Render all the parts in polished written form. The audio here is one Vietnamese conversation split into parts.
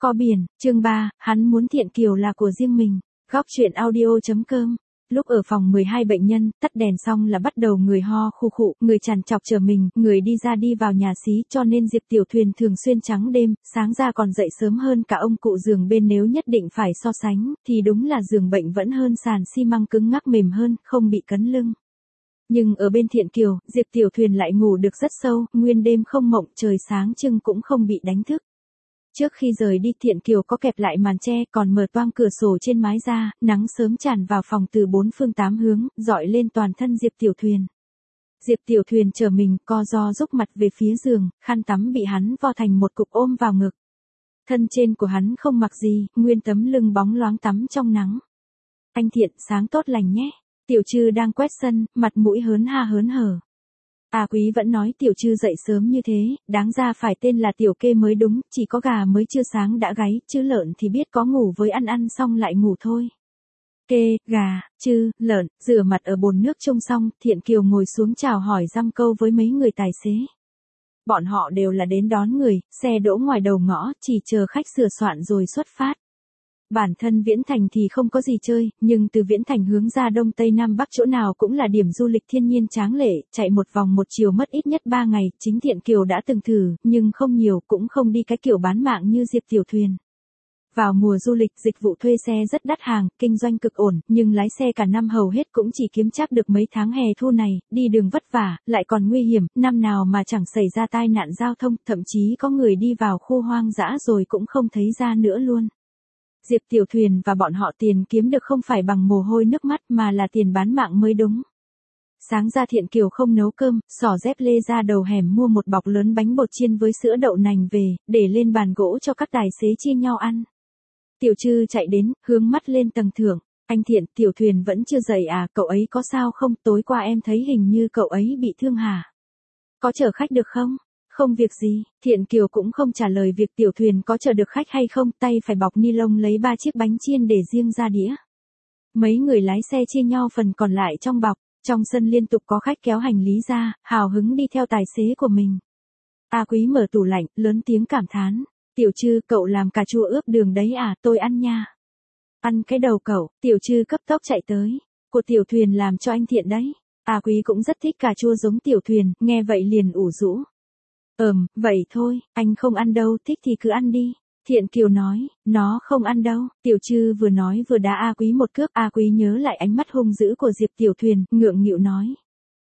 Có biển, chương 3, hắn muốn Thiện Kiều là của riêng mình. Góc truyện audio.com. Lúc ở phòng 12 bệnh nhân, tắt đèn xong là bắt đầu người ho khụ khụ, người trằn trọc chờ mình, người đi ra đi vào nhà xí, cho nên Diệp Tiểu Thuyền thường xuyên trắng đêm, sáng ra còn dậy sớm hơn cả ông cụ giường bên, nếu nhất định phải so sánh, thì đúng là giường bệnh vẫn hơn sàn xi măng cứng ngắc mềm hơn, không bị cấn lưng. Nhưng ở bên Thiện Kiều, Diệp Tiểu Thuyền lại ngủ được rất sâu, nguyên đêm không mộng, trời sáng trưng cũng không bị đánh thức. Trước khi rời đi, Thiện Kiều có kẹp lại màn che, còn mở toang cửa sổ trên mái ra, nắng sớm tràn vào phòng từ bốn phương tám hướng, rọi lên toàn thân Diệp Tiểu Thuyền. Diệp Tiểu Thuyền trở mình, co ro rúc mặt về phía giường, khăn tắm bị hắn vo thành một cục ôm vào ngực. Thân trên của hắn không mặc gì, nguyên tấm lưng bóng loáng tắm trong nắng. Anh Thiện, sáng tốt lành nhé. Tiểu Trư đang quét sân, mặt mũi hớn ha hớn hở. A Quý vẫn nói Tiểu Trư dậy sớm như thế, đáng ra phải tên là Tiểu Kê mới đúng, chỉ có gà mới chưa sáng đã gáy, chứ lợn thì biết có ngủ với ăn xong lại ngủ thôi. Kê, gà, Trư, lợn, rửa mặt ở bồn nước trông xong, Thiện Kiều ngồi xuống chào hỏi dăm câu với mấy người tài xế. Bọn họ đều là đến đón người, xe đỗ ngoài đầu ngõ, chỉ chờ khách sửa soạn rồi xuất phát. Bản thân Viễn Thành thì không có gì chơi, nhưng từ Viễn Thành hướng ra Đông Tây Nam Bắc chỗ nào cũng là điểm du lịch thiên nhiên tráng lệ, chạy một vòng một chiều mất ít nhất 3 ngày, chính Thiện Kiều đã từng thử, nhưng không nhiều, cũng không đi cái kiểu bán mạng như Diệp Tiểu Thuyền. Vào mùa du lịch, dịch vụ thuê xe rất đắt hàng, kinh doanh cực ổn, nhưng lái xe cả năm hầu hết cũng chỉ kiếm chắc được mấy tháng hè thu này, đi đường vất vả, lại còn nguy hiểm, năm nào mà chẳng xảy ra tai nạn giao thông, thậm chí có người đi vào khu hoang dã rồi cũng không thấy ra nữa luôn. Diệp Tiểu Thuyền và bọn họ tiền kiếm được không phải bằng mồ hôi nước mắt mà là tiền bán mạng mới đúng. Sáng ra Thiện Kiều không nấu cơm, xỏ dép lê ra đầu hẻm mua một bọc lớn bánh bột chiên với sữa đậu nành về, để lên bàn gỗ cho các tài xế chia nhau ăn. Tiểu Trư chạy đến, hướng mắt lên tầng thượng. Anh Thiện, Tiểu Thuyền vẫn chưa dậy à, cậu ấy có sao không, tối qua em thấy hình như cậu ấy bị thương hả? Có chở khách được không? Không việc gì, Thiện Kiều cũng không trả lời việc Tiểu Thuyền có chở được khách hay không, tay phải bọc ni lông lấy 3 chiếc bánh chiên để riêng ra đĩa. Mấy người lái xe chia nhau phần còn lại trong bọc, trong sân liên tục có khách kéo hành lý ra, hào hứng đi theo tài xế của mình. A Quý mở tủ lạnh, lớn tiếng cảm thán. Tiểu Trư, cậu làm cà chua ướp đường đấy à, tôi ăn nha. Ăn cái đầu cậu, Tiểu Trư cấp tốc chạy tới. Của Tiểu Thuyền làm cho anh Thiện đấy. A Quý cũng rất thích cà chua giống Tiểu Thuyền, nghe vậy liền ủ rũ. Vậy thôi, anh không ăn đâu, thích thì cứ ăn đi. Thiện Kiều nói, nó không ăn đâu. Tiểu Trư vừa nói vừa đá A Quý một cước. A Quý nhớ lại ánh mắt hung dữ của Diệp Tiểu Thuyền, ngượng nghịu nói.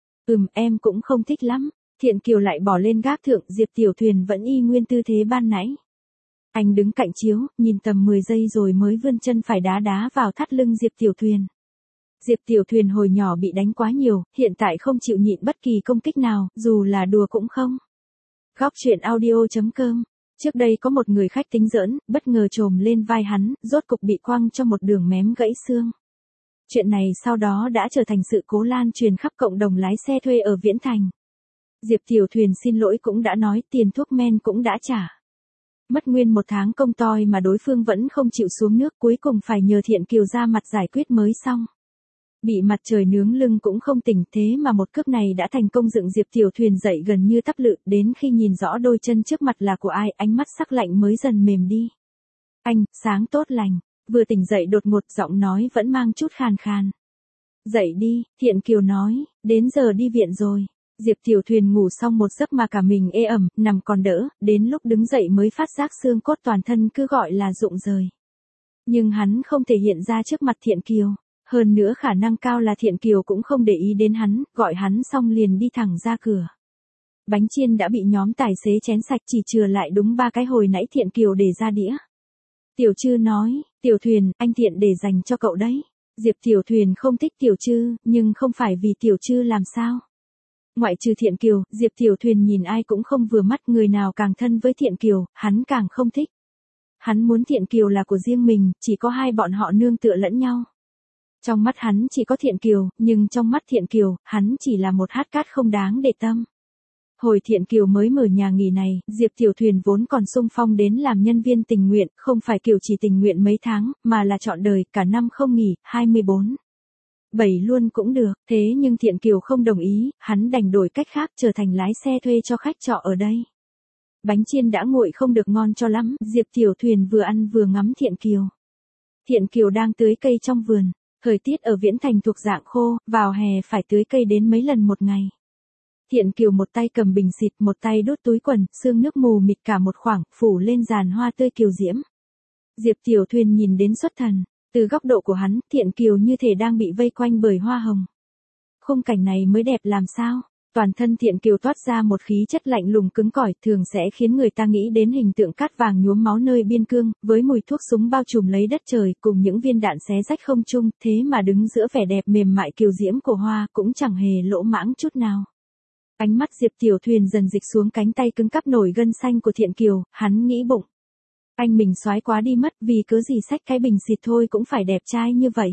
Em cũng không thích lắm. Thiện Kiều lại bỏ lên gác thượng, Diệp Tiểu Thuyền vẫn y nguyên tư thế ban nãy. Anh đứng cạnh chiếu, nhìn tầm 10 giây rồi mới vươn chân phải đá vào thắt lưng Diệp Tiểu Thuyền. Diệp Tiểu Thuyền hồi nhỏ bị đánh quá nhiều, hiện tại không chịu nhịn bất kỳ công kích nào, dù là đùa cũng không. Góc truyện audio.com. Trước đây có một người khách tính giỡn, bất ngờ chồm lên vai hắn, rốt cục bị quăng cho một đường mém gãy xương. Chuyện này sau đó đã trở thành sự cố lan truyền khắp cộng đồng lái xe thuê ở Viễn Thành. Diệp Tiểu Thuyền xin lỗi cũng đã nói, tiền thuốc men cũng đã trả. Mất nguyên 1 tháng công toi mà đối phương vẫn không chịu xuống nước, cuối cùng phải nhờ Thiện Kiều ra mặt giải quyết mới xong. Bị mặt trời nướng lưng cũng không tỉnh, thế mà một cước này đã thành công dựng Diệp Tiểu Thuyền dậy gần như tắp lự, đến khi nhìn rõ đôi chân trước mặt là của ai, ánh mắt sắc lạnh mới dần mềm đi. Anh, sáng tốt lành, vừa tỉnh dậy đột ngột, giọng nói vẫn mang chút khàn khàn. Dậy đi, Thiện Kiều nói, đến giờ đi viện rồi. Diệp Tiểu Thuyền ngủ xong một giấc mà cả mình ê ẩm, nằm còn đỡ, đến lúc đứng dậy mới phát giác xương cốt toàn thân cứ gọi là rụng rời. Nhưng hắn không thể hiện ra trước mặt Thiện Kiều. Hơn nữa khả năng cao là Thiện Kiều cũng không để ý đến hắn, gọi hắn xong liền đi thẳng ra cửa. Bánh chiên đã bị nhóm tài xế chén sạch, chỉ chừa lại đúng 3 cái hồi nãy Thiện Kiều để ra đĩa. Tiểu Trư nói, Tiểu Thuyền, anh Thiện để dành cho cậu đấy. Diệp Tiểu Thuyền không thích Tiểu Trư, nhưng không phải vì Tiểu Trư làm sao. Ngoại trừ Thiện Kiều, Diệp Tiểu Thuyền nhìn ai cũng không vừa mắt, người nào càng thân với Thiện Kiều, hắn càng không thích. Hắn muốn Thiện Kiều là của riêng mình, chỉ có hai bọn họ nương tựa lẫn nhau. Trong mắt hắn chỉ có Thiện Kiều, nhưng trong mắt Thiện Kiều, hắn chỉ là một hạt cát không đáng để tâm. Hồi Thiện Kiều mới mở nhà nghỉ này, Diệp Tiểu Thuyền vốn còn xung phong đến làm nhân viên tình nguyện, không phải kiểu chỉ tình nguyện mấy tháng, mà là trọn đời, cả năm không nghỉ, 24/7 luôn cũng được. Thế nhưng Thiện Kiều không đồng ý, hắn đành đổi cách khác, trở thành lái xe thuê cho khách trọ ở đây. Bánh chiên đã nguội không được ngon cho lắm, Diệp Tiểu Thuyền vừa ăn vừa ngắm Thiện Kiều. Thiện Kiều đang tưới cây trong vườn, thời tiết ở Viễn Thành thuộc dạng khô, vào hè phải tưới cây đến mấy lần một ngày. Thiện Kiều một tay cầm bình xịt, một tay đút túi quần, sương nước mù mịt cả một khoảng, phủ lên giàn hoa tươi kiều diễm. Diệp Tiểu Thuyền nhìn đến xuất thần, từ góc độ của hắn, Thiện Kiều như thể đang bị vây quanh bởi hoa hồng. Khung cảnh này mới đẹp làm sao? Toàn thân Thiện Kiều toát ra một khí chất lạnh lùng cứng cỏi, thường sẽ khiến người ta nghĩ đến hình tượng cát vàng nhuốm máu nơi biên cương, với mùi thuốc súng bao trùm lấy đất trời, cùng những viên đạn xé rách không trung, thế mà đứng giữa vẻ đẹp mềm mại kiều diễm của hoa, cũng chẳng hề lỗ mãng chút nào. Ánh mắt Diệp Tiểu Thuyền dần dịch xuống cánh tay cứng cắp nổi gân xanh của Thiện Kiều, hắn nghĩ bụng. Anh mình soái quá đi mất, vì cớ gì xách cái bình xịt thôi cũng phải đẹp trai như vậy.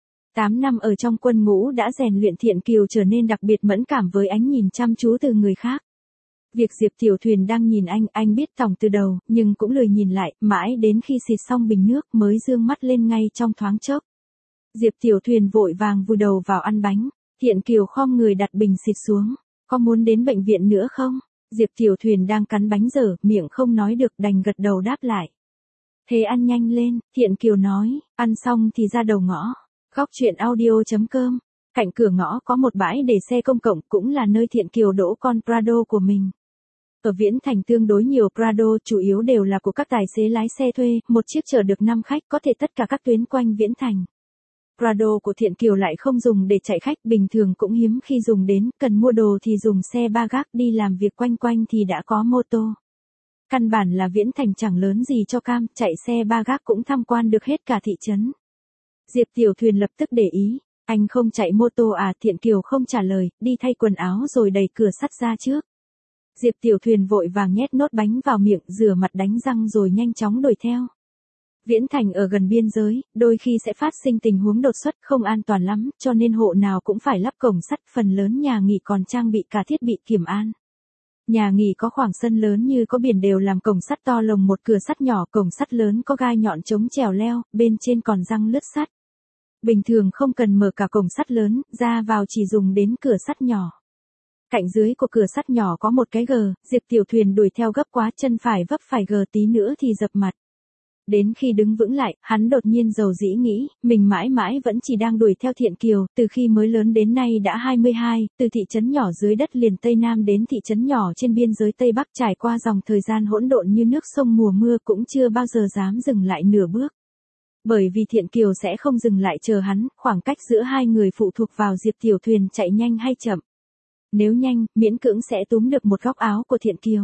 8 năm ở trong quân ngũ đã rèn luyện Thiện Kiều trở nên đặc biệt mẫn cảm với ánh nhìn chăm chú từ người khác. Việc Diệp Tiểu Thuyền đang nhìn anh biết tòng từ đầu, nhưng cũng lười nhìn lại, mãi đến khi xịt xong bình nước mới dương mắt lên ngay trong thoáng chốc. Diệp Tiểu Thuyền vội vàng vùi đầu vào ăn bánh, Thiện Kiều khom người đặt bình xịt xuống, có muốn đến bệnh viện nữa không? Diệp Tiểu Thuyền đang cắn bánh dở, miệng không nói được đành gật đầu đáp lại. Thế ăn nhanh lên, Thiện Kiều nói, ăn xong thì ra đầu ngõ. Góc truyện audio.com. Cạnh cửa ngõ có một bãi để xe công cộng, cũng là nơi Thiện Kiều đỗ con Prado của mình. Ở Viễn Thành tương đối nhiều Prado, chủ yếu đều là của các tài xế lái xe thuê, một chiếc chở được 5 khách, có thể tất cả các tuyến quanh Viễn Thành. Prado của Thiện Kiều lại không dùng để chạy khách, bình thường cũng hiếm khi dùng đến, cần mua đồ thì dùng xe ba gác, đi làm việc quanh quanh thì đã có mô tô. Căn bản là Viễn Thành chẳng lớn gì cho cam, chạy xe ba gác cũng tham quan được hết cả thị trấn. Diệp Tiểu Thuyền lập tức để ý, anh không chạy mô tô à? Thiện Kiều không trả lời, đi thay quần áo rồi đẩy cửa sắt ra trước. Diệp Tiểu Thuyền vội vàng nhét nốt bánh vào miệng, rửa mặt đánh răng rồi nhanh chóng đuổi theo. Viễn Thành ở gần biên giới, đôi khi sẽ phát sinh tình huống đột xuất không an toàn lắm, cho nên hộ nào cũng phải lắp cổng sắt, phần lớn nhà nghỉ còn trang bị cả thiết bị kiểm an. Nhà nghỉ có khoảng sân lớn như có biển đều làm cổng sắt to lồng một cửa sắt nhỏ, cổng sắt lớn có gai nhọn chống trèo leo, bên trên còn răng lướt sắt. Bình thường không cần mở cả cổng sắt lớn, ra vào chỉ dùng đến cửa sắt nhỏ. Cạnh dưới của cửa sắt nhỏ có một cái gờ, Diệp Tiểu Thuyền đuổi theo gấp quá, chân phải vấp phải gờ tí nữa thì dập mặt. Đến khi đứng vững lại, hắn đột nhiên dầu dĩ nghĩ, mình mãi mãi vẫn chỉ đang đuổi theo Thiện Kiều, từ khi mới lớn đến nay đã 22, từ thị trấn nhỏ dưới đất liền Tây Nam đến thị trấn nhỏ trên biên giới Tây Bắc, trải qua dòng thời gian hỗn độn như nước sông mùa mưa, cũng chưa bao giờ dám dừng lại nửa bước. Bởi vì Thiện Kiều sẽ không dừng lại chờ hắn, khoảng cách giữa hai người phụ thuộc vào Diệp Tiểu Thuyền chạy nhanh hay chậm. Nếu nhanh, miễn cưỡng sẽ túm được một góc áo của Thiện Kiều.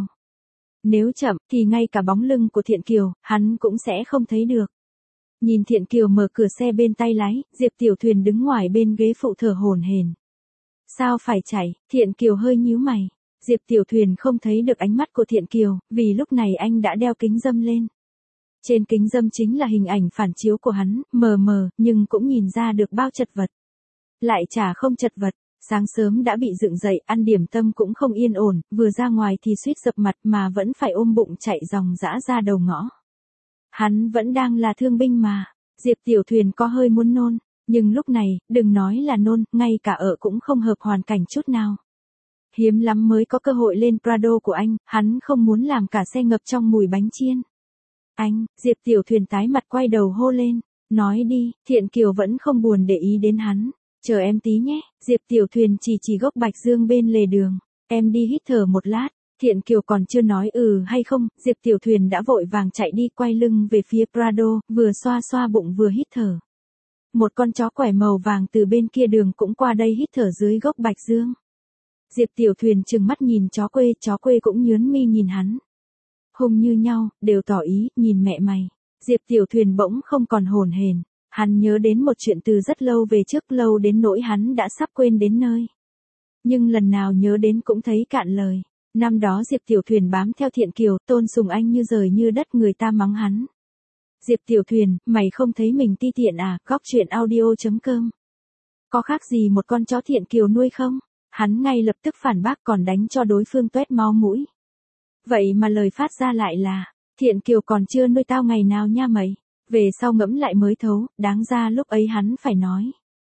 Nếu chậm, thì ngay cả bóng lưng của Thiện Kiều, hắn cũng sẽ không thấy được. Nhìn Thiện Kiều mở cửa xe bên tay lái, Diệp Tiểu Thuyền đứng ngoài bên ghế phụ thở hổn hển. Sao phải chạy? Thiện Kiều hơi nhíu mày. Diệp Tiểu Thuyền không thấy được ánh mắt của Thiện Kiều, vì lúc này anh đã đeo kính râm lên. Trên kính râm chính là hình ảnh phản chiếu của hắn, mờ mờ, nhưng cũng nhìn ra được bao chật vật. Lại chả không chật vật. Sáng sớm đã bị dựng dậy, ăn điểm tâm cũng không yên ổn, vừa ra ngoài thì suýt dập mặt mà vẫn phải ôm bụng chạy ròng rã ra đầu ngõ. Hắn vẫn đang là thương binh mà. Diệp Tiểu Thuyền có hơi muốn nôn, nhưng lúc này, đừng nói là nôn, ngay cả ở cũng không hợp hoàn cảnh chút nào. Hiếm lắm mới có cơ hội lên Prado của anh, hắn không muốn làm cả xe ngập trong mùi bánh chiên. Anh, Diệp Tiểu Thuyền tái mặt quay đầu hô lên, nói đi. Thiện Kiều vẫn không buồn để ý đến hắn. Chờ em tí nhé, Diệp Tiểu Thuyền chỉ gốc bạch dương bên lề đường, em đi hít thở một lát. Thiện Kiều còn chưa nói hay không, Diệp Tiểu Thuyền đã vội vàng chạy đi, quay lưng về phía Prado, vừa xoa xoa bụng vừa hít thở. Một con chó quẻ màu vàng từ bên kia đường cũng qua đây hít thở dưới gốc bạch dương. Diệp Tiểu Thuyền trừng mắt nhìn chó quê cũng nhướng mi nhìn hắn. Hùng như nhau, đều tỏ ý, nhìn mẹ mày. Diệp Tiểu Thuyền bỗng không còn hồn hển. Hắn nhớ đến một chuyện từ rất lâu về trước, lâu đến nỗi hắn đã sắp quên đến nơi. Nhưng lần nào nhớ đến cũng thấy cạn lời. Năm đó Diệp Tiểu Thuyền bám theo Thiện Kiều, tôn sùng anh như trời như đất, người ta mắng hắn. Diệp Tiểu Thuyền, mày không thấy mình ti tiện à? Góc truyện audio.com. Có khác gì một con chó Thiện Kiều nuôi không? Hắn ngay lập tức phản bác, còn đánh cho đối phương toét máu mũi. Vậy mà lời phát ra lại là, Thiện Kiều còn chưa nuôi tao ngày nào nha mày. Về sau ngẫm lại mới thấu, đáng ra lúc ấy hắn phải nói.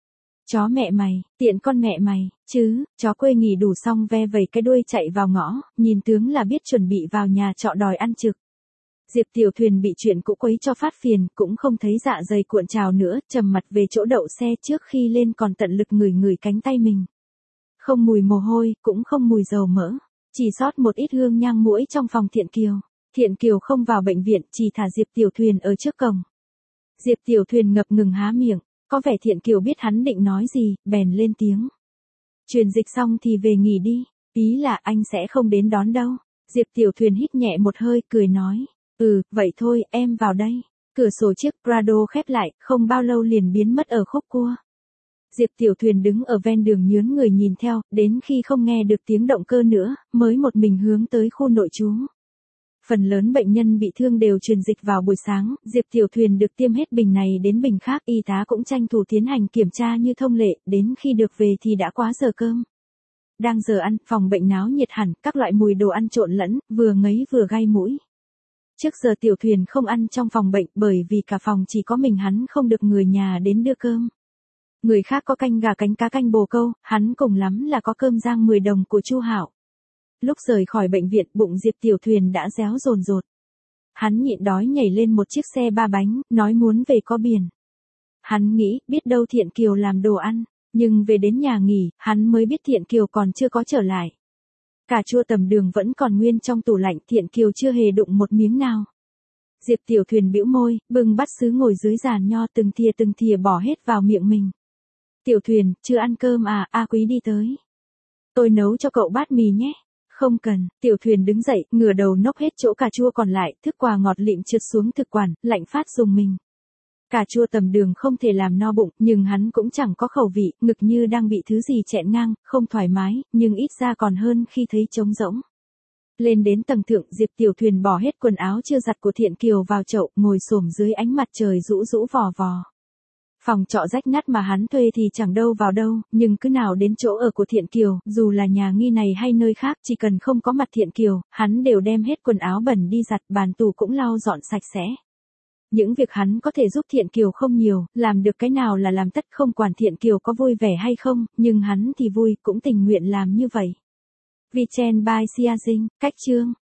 Chó mẹ mày, tiện con mẹ mày, chứ, chó quê nghỉ đủ xong ve vẩy cái đuôi chạy vào ngõ, nhìn tướng là biết chuẩn bị vào nhà trọ đòi ăn trực. Diệp Tiểu Thuyền bị chuyện cũ quấy cho phát phiền, cũng không thấy dạ dày cuộn trào nữa, trầm mặt về chỗ đậu xe trước khi lên còn tận lực ngửi ngửi cánh tay mình. Không mùi mồ hôi, cũng không mùi dầu mỡ, chỉ sót một ít hương nhang muỗi trong phòng Thiện Kiều. Thiện Kiều không vào bệnh viện, chỉ thả Diệp Tiểu Thuyền ở trước cổng. Diệp Tiểu Thuyền ngập ngừng há miệng, có vẻ Thiện Kiều biết hắn định nói gì, bèn lên tiếng. Truyền dịch xong thì về nghỉ đi, ý là anh sẽ không đến đón đâu. Diệp Tiểu Thuyền hít nhẹ một hơi, cười nói. Vậy thôi, em vào đây. Cửa sổ chiếc Prado khép lại, không bao lâu liền biến mất ở khúc cua. Diệp Tiểu Thuyền đứng ở ven đường nhướng người nhìn theo, đến khi không nghe được tiếng động cơ nữa, mới một mình hướng tới khu nội trú. Phần lớn bệnh nhân bị thương đều truyền dịch vào buổi sáng, Diệp Tiểu Thuyền được tiêm hết bình này đến bình khác, y tá cũng tranh thủ tiến hành kiểm tra như thông lệ, đến khi được về thì đã quá giờ cơm. Đang giờ ăn, phòng bệnh náo nhiệt hẳn, các loại mùi đồ ăn trộn lẫn, vừa ngấy vừa gai mũi. Trước giờ Tiểu Thuyền không ăn trong phòng bệnh bởi vì cả phòng chỉ có mình hắn không được người nhà đến đưa cơm. Người khác có canh gà cánh cá canh bồ câu, hắn cùng lắm là có cơm rang 10 đồng của Chu Hạo. Lúc rời khỏi bệnh viện, bụng Diệp Tiểu Thuyền đã réo dồn dột. Hắn nhịn đói nhảy lên một chiếc xe 3 bánh, nói muốn về có biển. Hắn nghĩ, biết đâu Thiện Kiều làm đồ ăn, nhưng về đến nhà nghỉ, hắn mới biết Thiện Kiều còn chưa có trở lại. Cà chua tầm đường vẫn còn nguyên trong tủ lạnh, Thiện Kiều chưa hề đụng một miếng nào. Diệp Tiểu Thuyền bĩu môi, bưng bát sứ ngồi dưới giàn nho từng thìa bỏ hết vào miệng mình. Tiểu Thuyền, chưa ăn cơm à, A Quý đi tới. Tôi nấu cho cậu bát mì nhé. Không cần, Tiểu Thuyền đứng dậy, ngửa đầu nốc hết chỗ cà chua còn lại, thức quà ngọt lịm trượt xuống thực quản, lạnh phát dùng mình. Cà chua tầm đường không thể làm no bụng, nhưng hắn cũng chẳng có khẩu vị, ngực như đang bị thứ gì chẹn ngang, không thoải mái, nhưng ít ra còn hơn khi thấy trống rỗng. Lên đến tầng thượng, Diệp Tiểu Thuyền bỏ hết quần áo chưa giặt của Thiện Kiều vào chậu, ngồi xổm dưới ánh mặt trời rũ rũ vò vò. Phòng trọ rách nát mà hắn thuê thì chẳng đâu vào đâu, nhưng cứ nào đến chỗ ở của Thiện Kiều, dù là nhà nghi này hay nơi khác, chỉ cần không có mặt Thiện Kiều, hắn đều đem hết quần áo bẩn đi giặt, bàn tủ cũng lau dọn sạch sẽ. Những việc hắn có thể giúp Thiện Kiều không nhiều, làm được cái nào là làm tất, không quản Thiện Kiều có vui vẻ hay không, nhưng hắn thì vui, cũng tình nguyện làm như vậy. Vichen by Sia Dinh, cách chương.